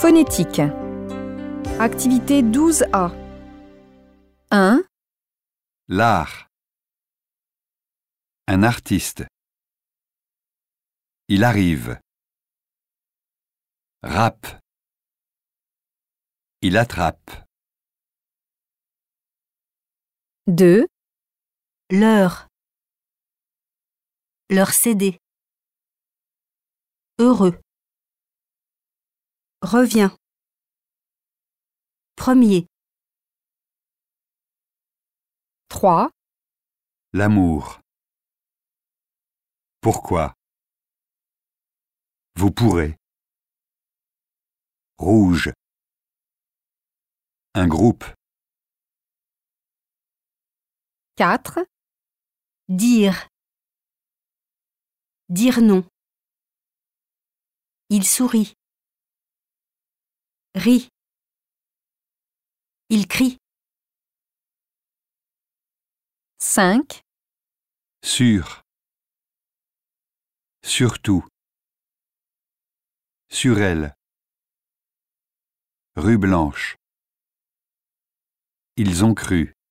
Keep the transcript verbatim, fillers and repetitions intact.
Phonétique. Activité douze A. un. L'art. Un artiste. Il arrive. Rap. Il attrape. deux. L'heure. Leur céder. Heureux. Reviens. Premier. trois. L'amour. Pourquoi? Vous pourrez. Rouge. Un groupe. quatre. Dire. Dire non. Il sourit. Rit. Il crie. cinq. Sur. Surtout. Sur elle. Rue Blanche. Ils ont cru.